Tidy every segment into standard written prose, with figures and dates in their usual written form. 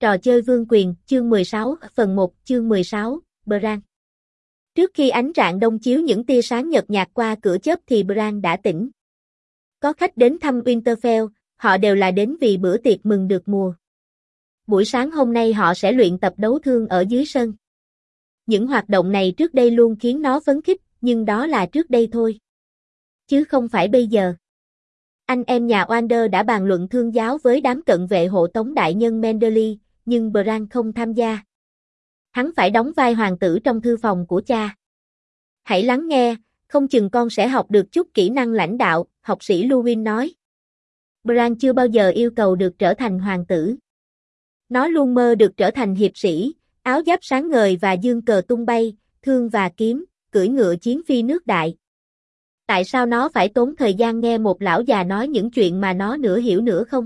Trò chơi vương quyền, chương 16, phần 1, chương 16, Bran. Trước khi ánh rạng đông chiếu những tia sáng nhợt nhạt qua cửa chớp thì Bran đã tỉnh. Có khách đến thăm Winterfell, họ đều là đến vì bữa tiệc mừng được mùa. Buổi sáng hôm nay họ sẽ luyện tập đấu thương ở dưới sân. Những hoạt động này trước đây luôn khiến nó phấn khích, nhưng đó là trước đây thôi. Chứ không phải bây giờ. Anh em nhà Wander đã bàn luận thương giáo với đám cận vệ hộ tống đại nhân Manderly, nhưng Bran không tham gia. Hắn phải đóng vai hoàng tử trong thư phòng của cha. Hãy lắng nghe, không chừng con sẽ học được chút kỹ năng lãnh đạo, học sĩ Luwin nói. Bran chưa bao giờ yêu cầu được trở thành hoàng tử. Nó luôn mơ được trở thành hiệp sĩ, áo giáp sáng ngời và dương cờ tung bay, thương và kiếm, cưỡi ngựa chiến phi nước đại. Tại sao nó phải tốn thời gian nghe một lão già nói những chuyện mà nó nửa hiểu nửa không?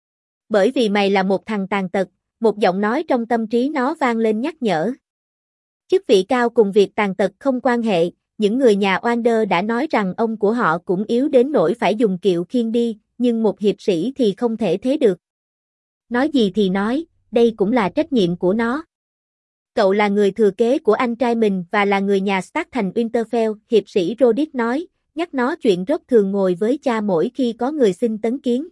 Bởi vì mày là một thằng tàn tật, một giọng nói trong tâm trí nó vang lên nhắc nhở. Chức vị cao cùng việc tàn tật không quan hệ, những người nhà Wander đã nói rằng ông của họ cũng yếu đến nỗi phải dùng kiệu khiêng đi, nhưng một hiệp sĩ thì không thể thế được. Nói gì thì nói, đây cũng là trách nhiệm của nó. Cậu là người thừa kế của anh trai mình và là người nhà Stark thành Winterfell, hiệp sĩ Roderick nói, nhắc nó chuyện Robb thường ngồi với cha mỗi khi có người xin tấn kiến.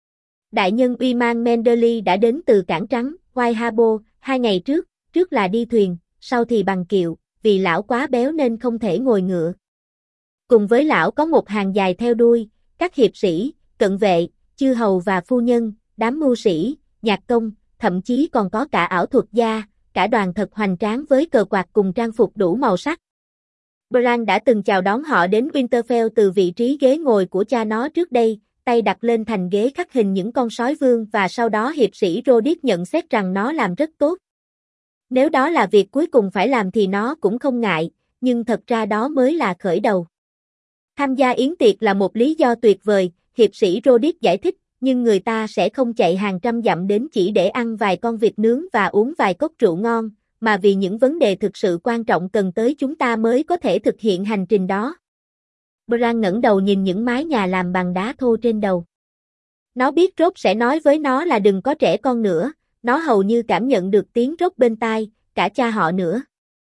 Đại nhân Uymar Manderly đã đến từ Cảng Trắng, White Harbor, 2 ngày trước là đi thuyền, sau thì bằng kiệu, vì lão quá béo nên không thể ngồi ngựa. Cùng với lão có một hàng dài theo đuôi, các hiệp sĩ, cận vệ, chư hầu và phu nhân, đám mưu sĩ, nhạc công, thậm chí còn có cả ảo thuật gia, cả đoàn thật hoành tráng với cờ quạt cùng trang phục đủ màu sắc. Bran đã từng chào đón họ đến Winterfell từ vị trí ghế ngồi của cha nó trước đây, tay đặt lên thành ghế khắc hình những con sói vương và sau đó hiệp sĩ Roderick nhận xét rằng nó làm rất tốt. Nếu đó là việc cuối cùng phải làm thì nó cũng không ngại, nhưng thật ra đó mới là khởi đầu. Tham gia yến tiệc là một lý do tuyệt vời, hiệp sĩ Roderick giải thích, nhưng người ta sẽ không chạy hàng trăm dặm đến chỉ để ăn vài con vịt nướng và uống vài cốc rượu ngon, mà vì những vấn đề thực sự quan trọng cần tới chúng ta mới có thể thực hiện hành trình đó. Bran ngẩng đầu nhìn những mái nhà làm bằng đá thô trên đầu. Nó biết Robb sẽ nói với nó là đừng có trẻ con nữa, nó hầu như cảm nhận được tiếng Robb bên tai, cả cha họ nữa.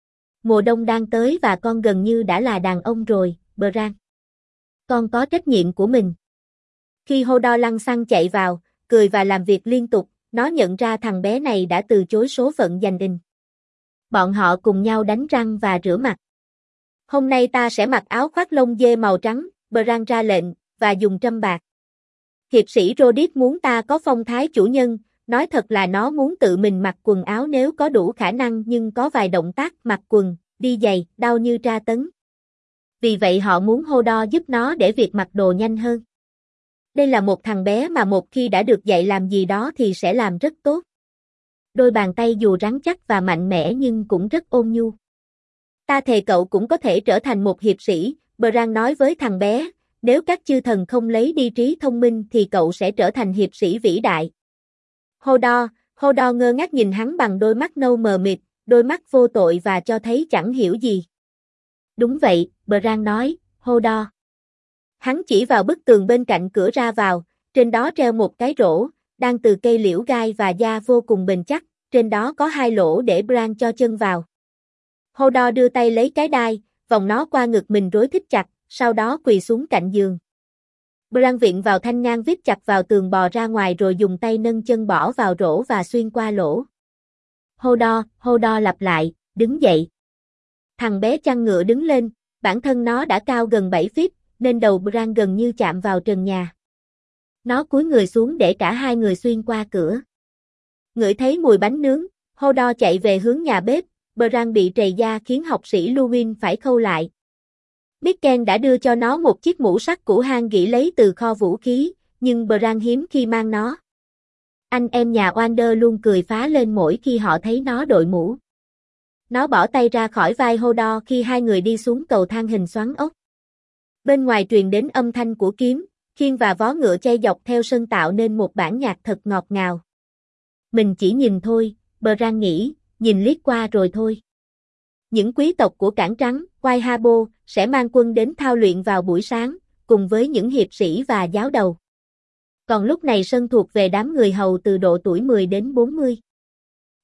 Mùa đông đang tới và con gần như đã là đàn ông rồi, Bran. Con có trách nhiệm của mình. Khi Hodor lăng xăng chạy vào, cười và làm việc liên tục, nó nhận ra thằng bé này đã từ chối số phận dành in. Bọn họ cùng nhau đánh răng và rửa mặt. Hôm nay ta sẽ mặc áo khoác lông dê màu trắng, Bran ra lệnh, và dùng trâm bạc. Hiệp sĩ Roderick muốn ta có phong thái chủ nhân, nói thật là nó muốn tự mình mặc quần áo nếu có đủ khả năng nhưng có vài động tác mặc quần, đi giày, đau như tra tấn. Vì vậy họ muốn Hodor giúp nó để việc mặc đồ nhanh hơn. Đây là một thằng bé mà một khi đã được dạy làm gì đó thì sẽ làm rất tốt. Đôi bàn tay dù rắn chắc và mạnh mẽ nhưng cũng rất ôn nhu. Ta thề cậu cũng có thể trở thành một hiệp sĩ, Bran nói với thằng bé, nếu các chư thần không lấy đi trí thông minh thì cậu sẽ trở thành hiệp sĩ vĩ đại. Hodor ngơ ngác nhìn hắn bằng đôi mắt nâu mờ mịt, đôi mắt vô tội và cho thấy chẳng hiểu gì. Đúng vậy, Bran nói, Hodor. Hắn chỉ vào bức tường bên cạnh cửa ra vào, trên đó treo một cái rổ, đang từ cây liễu gai và da vô cùng bền chắc, trên đó có 2 lỗ để Bran cho chân vào. Hodor đưa tay lấy cái đai, vòng nó qua ngực mình rối thít chặt, sau đó quỳ xuống cạnh giường. Bran viện vào thanh ngang vít chặt vào tường bò ra ngoài rồi dùng tay nâng chân bỏ vào rổ và xuyên qua lỗ. Hodor lặp lại, đứng dậy. Thằng bé chăn ngựa đứng lên, bản thân nó đã cao gần 7 feet, nên đầu Bran gần như chạm vào trần nhà. Nó cúi người xuống để cả hai người xuyên qua cửa. Ngửi thấy mùi bánh nướng, Hodor chạy về hướng nhà bếp, Bran bị trầy da khiến học sĩ Luwin phải khâu lại. Mikken đã đưa cho nó một chiếc mũ sắt cũ hang gỉ lấy từ kho vũ khí, nhưng Bran hiếm khi mang nó. Anh em nhà Wander luôn cười phá lên mỗi khi họ thấy nó đội mũ. Nó bỏ tay ra khỏi vai Hodor khi hai người đi xuống cầu thang hình xoắn ốc. Bên ngoài truyền đến âm thanh của kiếm, khiên và vó ngựa chay dọc theo sân tạo nên một bản nhạc thật ngọt ngào. Mình chỉ nhìn thôi, Bran nghĩ, nhìn liếc qua rồi thôi. Những quý tộc của Cảng Trắng, White Harbor, sẽ mang quân đến thao luyện vào buổi sáng, cùng với những hiệp sĩ và giáo đầu. Còn lúc này sân thuộc về đám người hầu từ độ tuổi 10 đến 40.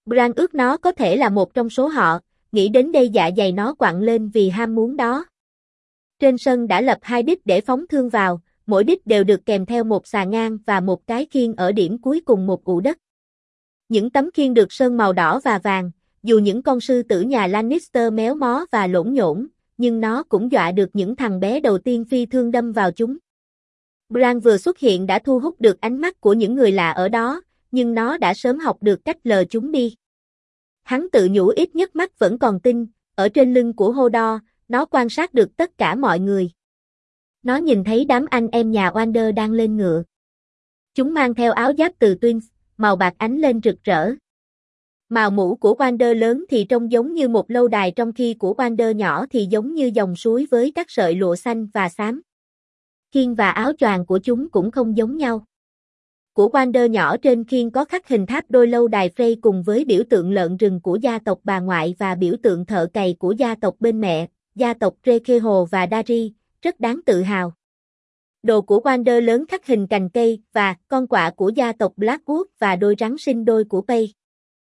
Bran ước nó có thể là một trong số họ, nghĩ đến đây dạ dày nó quặn lên vì ham muốn đó. Trên sân đã lập 2 đích để phóng thương vào, mỗi đích đều được kèm theo một xà ngang và một cái khiên ở điểm cuối cùng một ụ đất. Những tấm khiên được sơn màu đỏ và vàng, dù những con sư tử nhà Lannister méo mó và lỗn nhổn, nhưng nó cũng dọa được những thằng bé đầu tiên phi thương đâm vào chúng. Bran vừa xuất hiện đã thu hút được ánh mắt của những người lạ ở đó, nhưng nó đã sớm học được cách lờ chúng đi. Hắn tự nhủ ít nhất mắt vẫn còn tinh, ở trên lưng của Hodor, nó quan sát được tất cả mọi người. Nó nhìn thấy đám anh em nhà Wander đang lên ngựa. Chúng mang theo áo giáp từ Twins, màu bạc ánh lên rực rỡ. Màu mũ của Wander lớn thì trông giống như một lâu đài, trong khi của Wander nhỏ thì giống như dòng suối với các sợi lụa xanh và xám. Khiên và áo choàng của chúng cũng không giống nhau. Của Wander nhỏ trên khiên có khắc hình tháp đôi lâu đài Frey cùng với biểu tượng lợn rừng của gia tộc bà ngoại và biểu tượng thợ cày của gia tộc bên mẹ, gia tộc Rekeho và Dari, rất đáng tự hào. Đồ của Wander lớn khắc hình cành cây và con quạ của gia tộc Blackwood và đôi rắn sinh đôi của Pay.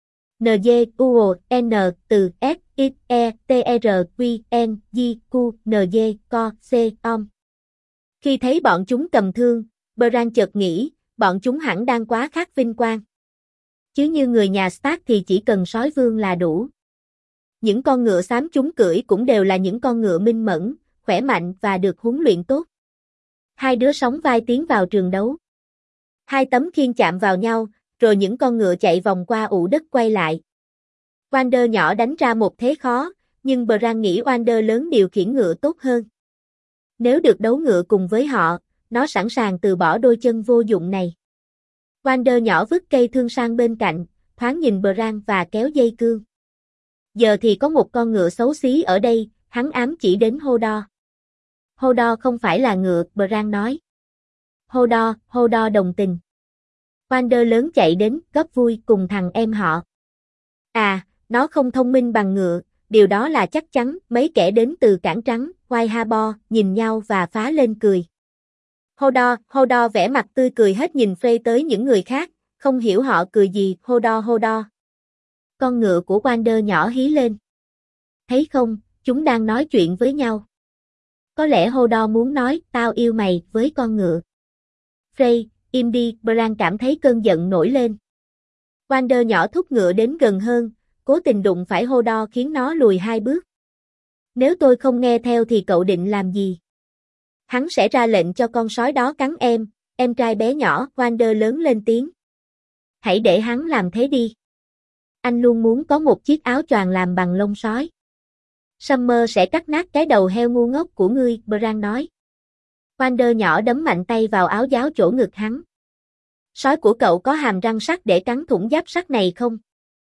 N từ S X E T R Q N G Q N G Co C Om. Khi thấy bọn chúng cầm thương, Bran chợt nghĩ, bọn chúng hẳn đang quá khát vinh quang. Chứ như người nhà Stark thì chỉ cần sói vương là đủ. Những con ngựa xám chúng cưỡi cũng đều là những con ngựa minh mẫn, khỏe mạnh và được huấn luyện tốt. Hai đứa sóng vai tiến vào trường đấu. 2 tấm khiên chạm vào nhau, rồi những con ngựa chạy vòng qua ụ đất quay lại. Wander nhỏ đánh ra một thế khó, nhưng Bran nghĩ Wander lớn điều khiển ngựa tốt hơn. Nếu được đấu ngựa cùng với họ, nó sẵn sàng từ bỏ đôi chân vô dụng này. Wander nhỏ vứt cây thương sang bên cạnh, thoáng nhìn Bran và kéo dây cương. Giờ thì có một con ngựa xấu xí ở đây, hắn ám chỉ đến Hodor. Hodor không phải là ngựa, Bran nói. Hodor đồng tình. Wander lớn chạy đến, góp vui cùng thằng em họ. À, nó không thông minh bằng ngựa, điều đó là chắc chắn. Mấy kẻ đến từ cảng trắng, White Harbor, nhìn nhau và phá lên cười. Hodor vẻ mặt tươi cười hết nhìn Frey tới những người khác, không hiểu họ cười gì. Hodor. Con ngựa của Wander nhỏ hí lên. Thấy không, chúng đang nói chuyện với nhau. Có lẽ Hodor muốn nói, tao yêu mày, với con ngựa. Frey, im đi, Bran cảm thấy cơn giận nổi lên. Wander nhỏ thúc ngựa đến gần hơn, cố tình đụng phải Hodor khiến nó lùi 2 bước. Nếu tôi không nghe theo thì cậu định làm gì? Hắn sẽ ra lệnh cho con sói đó cắn em trai bé nhỏ. Wander lớn lên tiếng. Hãy để hắn làm thế đi. Anh luôn muốn có một chiếc áo choàng làm bằng lông sói. Summer sẽ cắt nát cái đầu heo ngu ngốc của ngươi, Bran nói. Wander nhỏ đấm mạnh tay vào áo giáo chỗ ngực hắn. Sói của cậu có hàm răng sắt để cắn thủng giáp sắt này không?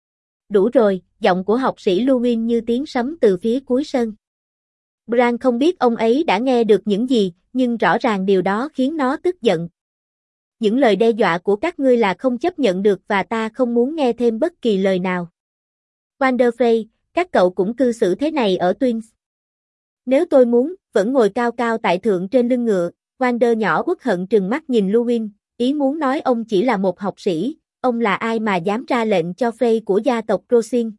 Đủ rồi, giọng của học sĩ Luwin như tiếng sấm từ phía cuối sân. Bran không biết ông ấy đã nghe được những gì, nhưng rõ ràng điều đó khiến nó tức giận. Những lời đe dọa của các ngươi là không chấp nhận được và ta không muốn nghe thêm bất kỳ lời nào. Wander Frey, các cậu cũng cư xử thế này ở Twins. Nếu tôi muốn, vẫn ngồi cao cao tại thượng trên lưng ngựa. Wander nhỏ uất hận trừng mắt nhìn Luwin, ý muốn nói ông chỉ là một học sĩ, ông là ai mà dám ra lệnh cho Frey của gia tộc Rosin.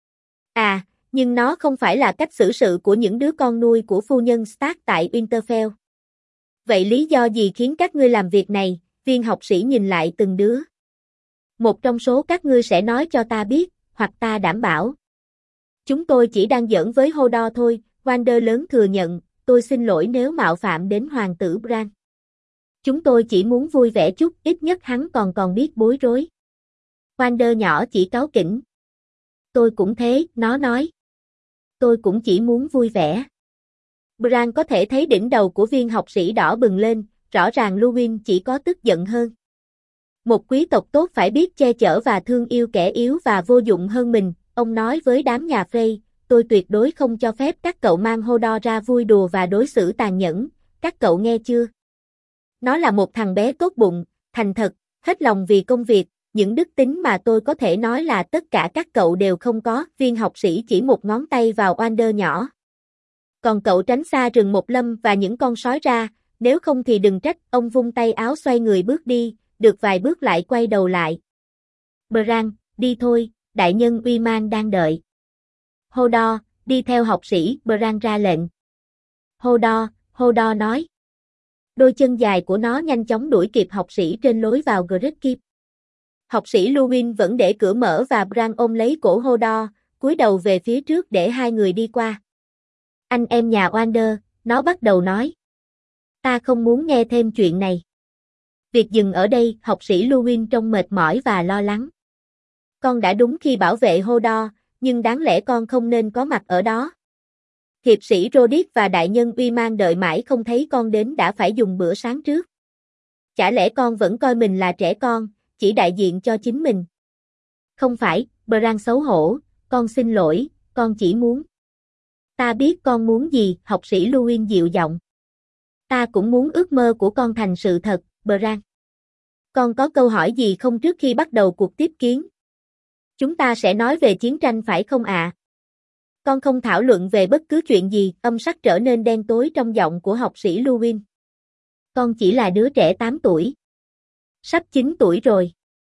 À, nhưng nó không phải là cách xử sự của những đứa con nuôi của phu nhân Stark tại Winterfell. Vậy lý do gì khiến các ngươi làm việc này? Viên học sĩ nhìn lại từng đứa. Một trong số các ngươi sẽ nói cho ta biết, hoặc ta đảm bảo. Chúng tôi chỉ đang giỡn với Hodor thôi. Wander lớn thừa nhận, tôi xin lỗi nếu mạo phạm đến hoàng tử Bran. Chúng tôi chỉ muốn vui vẻ chút, ít nhất hắn còn biết bối rối. Wander nhỏ chỉ cáu kỉnh. Tôi cũng thế, nó nói. Tôi cũng chỉ muốn vui vẻ. Bran có thể thấy đỉnh đầu của viên học sĩ đỏ bừng lên, rõ ràng Luwin chỉ có tức giận hơn. Một quý tộc tốt phải biết che chở và thương yêu kẻ yếu và vô dụng hơn mình, ông nói với đám nhà Frey, tôi tuyệt đối không cho phép các cậu mang Hodor ra vui đùa và đối xử tàn nhẫn, các cậu nghe chưa? Nó là một thằng bé tốt bụng, thành thật, hết lòng vì công việc, những đức tính mà tôi có thể nói là tất cả các cậu đều không có. Viên học sĩ chỉ một ngón tay vào Wander nhỏ. Còn cậu tránh xa rừng một lâm và những con sói ra, nếu không thì đừng trách. Ông vung tay áo xoay người bước đi, được vài bước lại quay đầu lại. Bran, đi thôi, đại nhân uy mang đang đợi. Hodor, đi theo học sĩ, Bran ra lệnh. Hodor nói. Đôi chân dài của nó nhanh chóng đuổi kịp học sĩ trên lối vào Great. Học sĩ Luwin vẫn để cửa mở và Bran ôm lấy cổ Hodor, cúi đầu về phía trước để hai người đi qua. Anh em nhà Wander, nó bắt đầu nói. Ta không muốn nghe thêm chuyện này. Việc dừng ở đây, học sĩ Luwin trông mệt mỏi và lo lắng. Con đã đúng khi bảo vệ Hodor, nhưng đáng lẽ con không nên có mặt ở đó. Hiệp sĩ Rodick và đại nhân uy mang đợi mãi không thấy con đến đã phải dùng bữa sáng trước. Chả lẽ con vẫn coi mình là trẻ con, chỉ đại diện cho chính mình? Không phải, Bran xấu hổ, con xin lỗi, con chỉ muốn. Ta biết con muốn gì, học sĩ Luwin dịu giọng. Ta cũng muốn ước mơ của con thành sự thật, Bran. Con có câu hỏi gì không trước khi bắt đầu cuộc tiếp kiến? Chúng ta sẽ nói về chiến tranh phải không ạ? Con không thảo luận về bất cứ chuyện gì, âm sắc trở nên đen tối trong giọng của học sĩ Luwin. Con chỉ là đứa trẻ 8 tuổi. Sắp 9 tuổi rồi.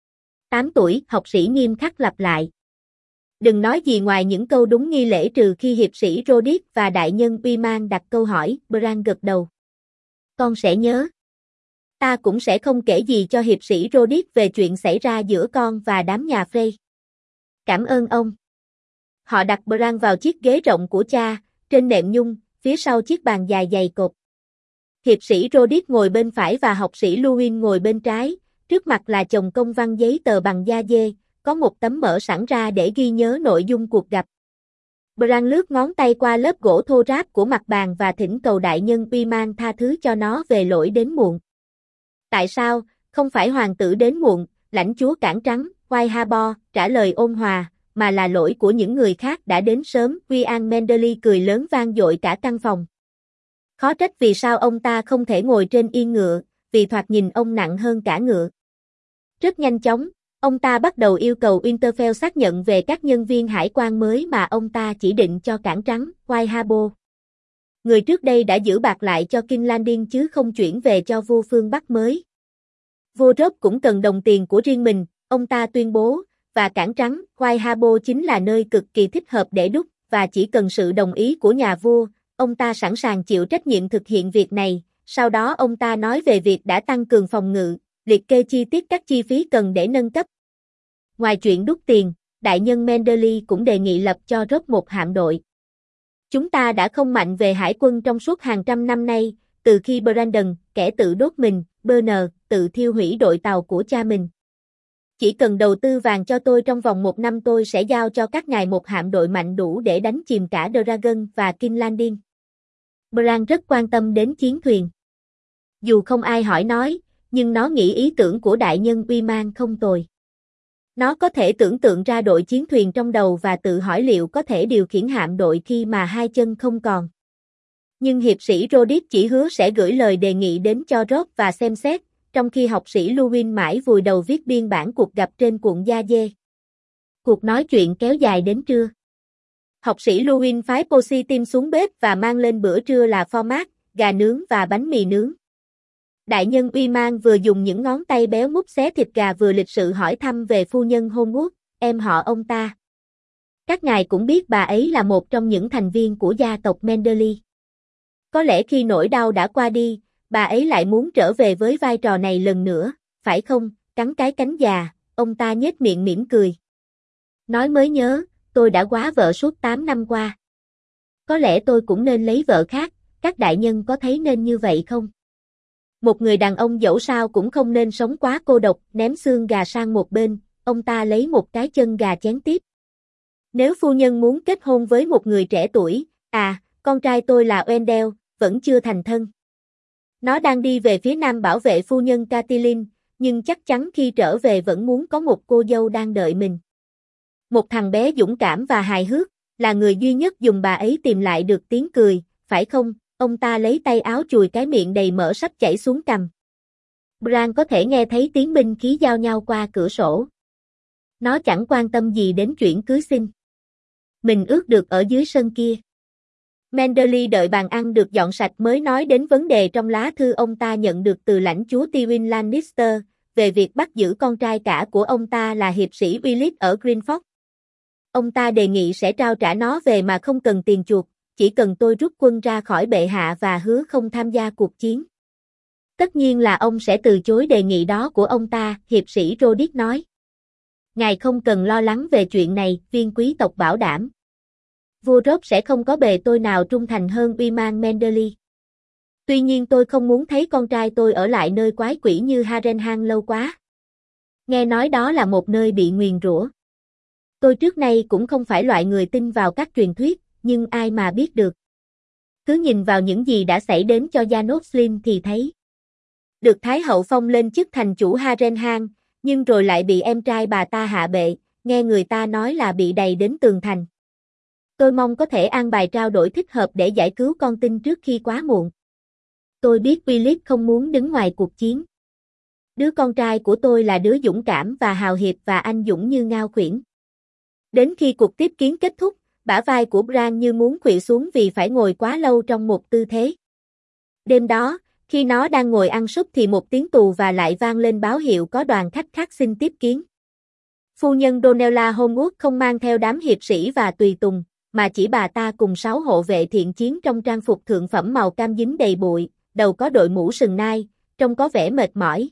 8 tuổi, học sĩ nghiêm khắc lặp lại. Đừng nói gì ngoài những câu đúng nghi lễ trừ khi hiệp sĩ Rodick và đại nhân uy mang đặt câu hỏi, Bran gật đầu. Con sẽ nhớ. Ta cũng sẽ không kể gì cho hiệp sĩ Rodick về chuyện xảy ra giữa con và đám nhà Frey. Cảm ơn ông. Họ đặt Bran vào chiếc ghế rộng của cha, trên nệm nhung, phía sau chiếc bàn dài dày cộp. Hiệp sĩ Rodick ngồi bên phải và học sĩ Luwin ngồi bên trái, trước mặt là chồng công văn giấy tờ bằng da dê, có một tấm mở sẵn ra để ghi nhớ nội dung cuộc gặp. Bran lướt ngón tay qua lớp gỗ thô ráp của mặt bàn và thỉnh cầu đại nhân uy mang tha thứ cho nó về lỗi đến muộn. Tại sao, không phải hoàng tử đến muộn, lãnh chúa cản trắng, White Harbor, trả lời ôn hòa, mà là lỗi của những người khác đã đến sớm, Brian Mendeley cười lớn vang dội cả căn phòng. Khó trách vì sao ông ta không thể ngồi trên yên ngựa, vì thoạt nhìn ông nặng hơn cả ngựa. Rất nhanh chóng, ông ta bắt đầu yêu cầu Winterfell xác nhận về các nhân viên hải quan mới mà ông ta chỉ định cho cảng trắng, White Harbor. Người trước đây đã giữ bạc lại cho King's Landing chứ không chuyển về cho vua phương Bắc mới. Vua Robb cũng cần đồng tiền của riêng mình, ông ta tuyên bố, và cảng trắng, White Harbor chính là nơi cực kỳ thích hợp để đúc, và chỉ cần sự đồng ý của nhà vua, ông ta sẵn sàng chịu trách nhiệm thực hiện việc này. Sau đó ông ta nói về việc đã tăng cường phòng ngự, liệt kê chi tiết các chi phí cần để nâng cấp. Ngoài chuyện đúc tiền, đại nhân Mendeley cũng đề nghị lập cho Robb một hạm đội. Chúng ta đã không mạnh về hải quân trong suốt hàng trăm năm nay, từ khi Brandon, kẻ tự đốt mình, Bernard, tự thiêu hủy đội tàu của cha mình. Chỉ cần đầu tư vàng cho tôi trong vòng 1 năm tôi sẽ giao cho các ngài một hạm đội mạnh đủ để đánh chìm cả Dragon và King's Landing. Bran rất quan tâm đến chiến thuyền. Dù không ai hỏi nói, nhưng nó nghĩ ý tưởng của đại nhân uy mang không tồi. Nó có thể tưởng tượng ra đội chiến thuyền trong đầu và tự hỏi liệu có thể điều khiển hạm đội khi mà hai chân không còn. Nhưng hiệp sĩ Rodick chỉ hứa sẽ gửi lời đề nghị đến cho Robb và xem xét, trong khi học sĩ Luwin mãi vùi đầu viết biên bản cuộc gặp trên cuộn da dê. Cuộc nói chuyện kéo dài đến trưa. Học sĩ Luwin phái Percy Tim xuống bếp và mang lên bữa trưa là phô mát, gà nướng và bánh mì nướng. Đại nhân uy mang vừa dùng những ngón tay béo mút xé thịt gà vừa lịch sự hỏi thăm về phu nhân Homewood, em họ ông ta. Các ngài cũng biết bà ấy là một trong những thành viên của gia tộc Mendeley. Có lẽ khi nỗi đau đã qua đi, bà ấy lại muốn trở về với vai trò này lần nữa, phải không? Cắn cái cánh già, ông ta nhếch miệng mỉm cười. Nói mới nhớ, tôi đã quá vợ suốt 8 năm qua. Có lẽ tôi cũng nên lấy vợ khác, các đại nhân có thấy nên như vậy không? Một người đàn ông dẫu sao cũng không nên sống quá cô độc, ném xương gà sang một bên, ông ta lấy một cái chân gà chén tiếp. Nếu phu nhân muốn kết hôn với một người trẻ tuổi, con trai tôi là Wendell, vẫn chưa thành thân. Nó đang đi về phía nam bảo vệ phu nhân Catelyn, nhưng chắc chắn khi trở về vẫn muốn có một cô dâu đang đợi mình. Một thằng bé dũng cảm và hài hước, là người duy nhất dùng bà ấy tìm lại được tiếng cười, phải không? Ông ta lấy tay áo chùi cái miệng đầy mỡ sắp chảy xuống cằm. Bran có thể nghe thấy tiếng binh khí giao nhau qua cửa sổ. Nó chẳng quan tâm gì đến chuyện cưới xin. Mình ước được ở dưới sân kia. Mendeley đợi bàn ăn được dọn sạch mới nói đến vấn đề trong lá thư ông ta nhận được từ lãnh chúa Tywin Lannister, về việc bắt giữ con trai cả của ông ta là hiệp sĩ Willis ở Greenford. Ông ta đề nghị sẽ trao trả nó về mà không cần tiền chuộc, chỉ cần tôi rút quân ra khỏi bệ hạ và hứa không tham gia cuộc chiến. Tất nhiên là ông sẽ từ chối đề nghị đó của ông ta, hiệp sĩ Rodick nói. Ngài không cần lo lắng về chuyện này, viên quý tộc bảo đảm. Vua Rob sẽ không có bề tôi nào trung thành hơn Uy-man Mendeley. Tuy nhiên tôi không muốn thấy con trai tôi ở lại nơi quái quỷ như Harrenhal lâu quá. Nghe nói đó là một nơi bị nguyền rủa. Tôi trước nay cũng không phải loại người tin vào các truyền thuyết, nhưng ai mà biết được. Cứ nhìn vào những gì đã xảy đến cho Janos Slynt thì thấy. Được Thái hậu phong lên chức thành chủ Harrenhal, nhưng rồi lại bị em trai bà ta hạ bệ, nghe người ta nói là bị đày đến tường thành. Tôi mong có thể an bài trao đổi thích hợp để giải cứu con tin trước khi quá muộn. Tôi biết Philip không muốn đứng ngoài cuộc chiến. Đứa con trai của tôi là đứa dũng cảm và hào hiệp và anh dũng như ngao khuyển. Đến khi cuộc tiếp kiến kết thúc, bả vai của Bran như muốn khuỵu xuống vì phải ngồi quá lâu trong một tư thế. Đêm đó, khi nó đang ngồi ăn súp thì một tiếng tù và lại vang lên báo hiệu có đoàn khách khác xin tiếp kiến. Phu nhân Donella Homewood không mang theo đám hiệp sĩ và tùy tùng, mà chỉ bà ta cùng 6 hộ vệ thiện chiến trong trang phục thượng phẩm màu cam dính đầy bụi, đầu có đội mũ sừng nai, trông có vẻ mệt mỏi.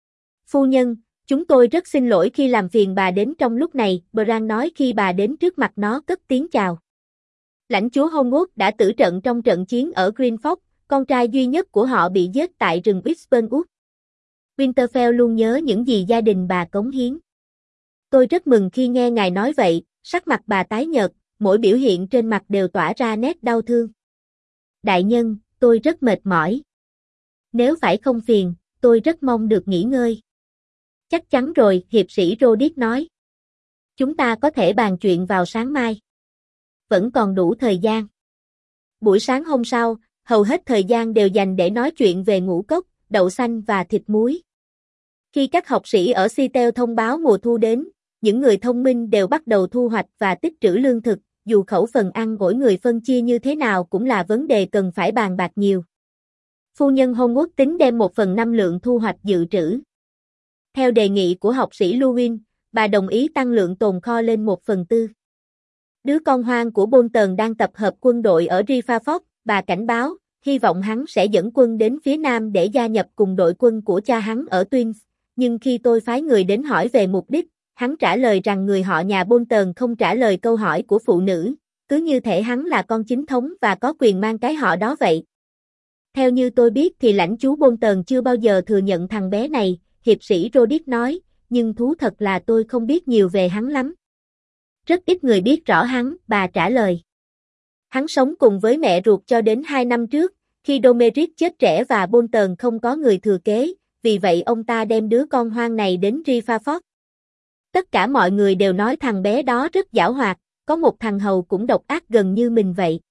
Phu nhân, chúng tôi rất xin lỗi khi làm phiền bà đến trong lúc này, Bran nói khi bà đến trước mặt nó cất tiếng chào. Lãnh chúa Homewood đã tử trận trong trận chiến ở Greenford, con trai duy nhất của họ bị giết tại rừng Whisperwood. Winterfell luôn nhớ những gì gia đình bà cống hiến. Tôi rất mừng khi nghe ngài nói vậy, sắc mặt bà tái nhợt, mỗi biểu hiện trên mặt đều tỏa ra nét đau thương. Đại nhân, tôi rất mệt mỏi. Nếu phải không phiền, tôi rất mong được nghỉ ngơi. Chắc chắn rồi, hiệp sĩ Rodick nói. Chúng ta có thể bàn chuyện vào sáng mai. Vẫn còn đủ thời gian. Buổi sáng hôm sau, hầu hết thời gian đều dành để nói chuyện về ngũ cốc, đậu xanh và thịt muối. Khi các học sĩ ở Seattle thông báo mùa thu đến, những người thông minh đều bắt đầu thu hoạch và tích trữ lương thực, dù khẩu phần ăn mỗi người phân chia như thế nào cũng là vấn đề cần phải bàn bạc nhiều. Phu nhân Homewood tính đem 1/5 lượng thu hoạch dự trữ. Theo đề nghị của học sĩ Luwin, bà đồng ý tăng lượng tồn kho lên 1/4. Đứa con hoang của Bolton đang tập hợp quân đội ở Riverford, bà cảnh báo, hy vọng hắn sẽ dẫn quân đến phía nam để gia nhập cùng đội quân của cha hắn ở Twins, nhưng khi tôi phái người đến hỏi về mục đích, hắn trả lời rằng người họ nhà Bolton không trả lời câu hỏi của phụ nữ, cứ như thể hắn là con chính thống và có quyền mang cái họ đó vậy. Theo như tôi biết thì lãnh chúa Bolton chưa bao giờ thừa nhận thằng bé này, hiệp sĩ Rodick nói, nhưng thú thật là tôi không biết nhiều về hắn lắm. Rất ít người biết rõ hắn, bà trả lời. Hắn sống cùng với mẹ ruột cho đến 2 năm trước, khi Domeric chết trẻ và Bolton không có người thừa kế, vì vậy ông ta đem đứa con hoang này đến Riverford. Tất cả mọi người đều nói thằng bé đó rất giảo hoạt, có một thằng hầu cũng độc ác gần như mình vậy.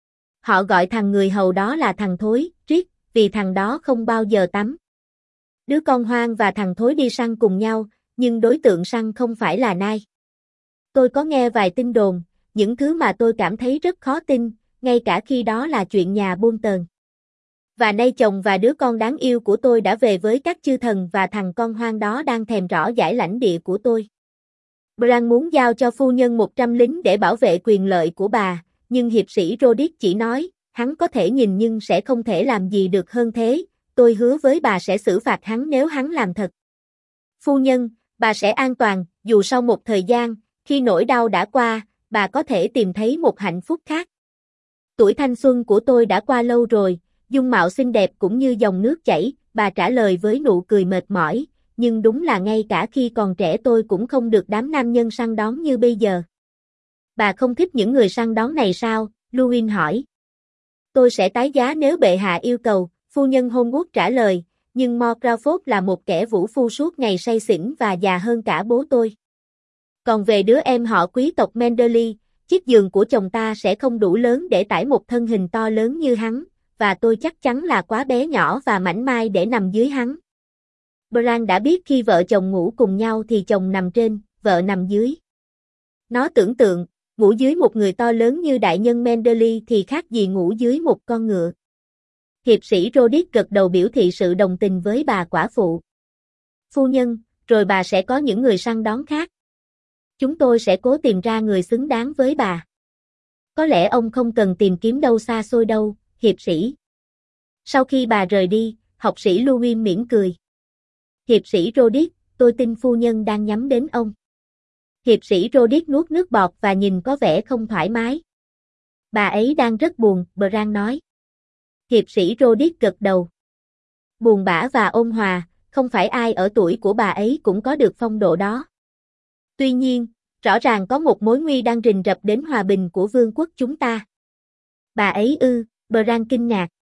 Họ gọi thằng người hầu đó là thằng thối, Rick, vì thằng đó không bao giờ tắm. Đứa con hoang và thằng thối đi săn cùng nhau, nhưng đối tượng săn không phải là Nai. Tôi có nghe vài tin đồn, những thứ mà tôi cảm thấy rất khó tin, ngay cả khi đó là chuyện nhà Bolton. Và nay chồng và đứa con đáng yêu của tôi đã về với các chư thần và thằng con hoang đó đang thèm rõ giải lãnh địa của tôi. Bran muốn giao cho phu nhân 100 lính để bảo vệ quyền lợi của bà, nhưng hiệp sĩ Rodick chỉ nói, hắn có thể nhìn nhưng sẽ không thể làm gì được hơn thế, tôi hứa với bà sẽ xử phạt hắn nếu hắn làm thật. Phu nhân, bà sẽ an toàn, dù sau một thời gian, khi nỗi đau đã qua, bà có thể tìm thấy một hạnh phúc khác. Tuổi thanh xuân của tôi đã qua lâu rồi, dung mạo xinh đẹp cũng như dòng nước chảy, bà trả lời với nụ cười mệt mỏi, nhưng đúng là ngay cả khi còn trẻ tôi cũng không được đám nam nhân săn đón như bây giờ. Bà không thích những người săn đón này sao? Luwin hỏi. Tôi sẽ tái giá nếu bệ hạ yêu cầu, phu nhân Homewood trả lời, nhưng Mor Crawford là một kẻ vũ phu suốt ngày say xỉn và già hơn cả bố tôi. Còn về đứa em họ quý tộc Mendeley, chiếc giường của chồng ta sẽ không đủ lớn để tải một thân hình to lớn như hắn, và tôi chắc chắn là quá bé nhỏ và mảnh mai để nằm dưới hắn. Bran đã biết khi vợ chồng ngủ cùng nhau thì chồng nằm trên, vợ nằm dưới. Nó tưởng tượng, ngủ dưới một người to lớn như đại nhân Mendeley thì khác gì ngủ dưới một con ngựa. Hiệp sĩ Rodick gật đầu biểu thị sự đồng tình với bà quả phụ. Phu nhân, rồi bà sẽ có những người săn đón khác. Chúng tôi sẽ cố tìm ra người xứng đáng với bà. Có lẽ ông không cần tìm kiếm đâu xa xôi đâu, hiệp sĩ. Sau khi bà rời đi, học sĩ Louis mỉm cười. Hiệp sĩ Rodick, tôi tin phu nhân đang nhắm đến ông. Hiệp sĩ Rodick nuốt nước bọt và nhìn có vẻ không thoải mái. Bà ấy đang rất buồn, Bran nói. Hiệp sĩ Rodick gật đầu. Buồn bã và ôn hòa, không phải ai ở tuổi của bà ấy cũng có được phong độ đó. Tuy nhiên, rõ ràng có một mối nguy đang rình rập đến hòa bình của vương quốc chúng ta. Bà ấy ư, Bran kinh ngạc.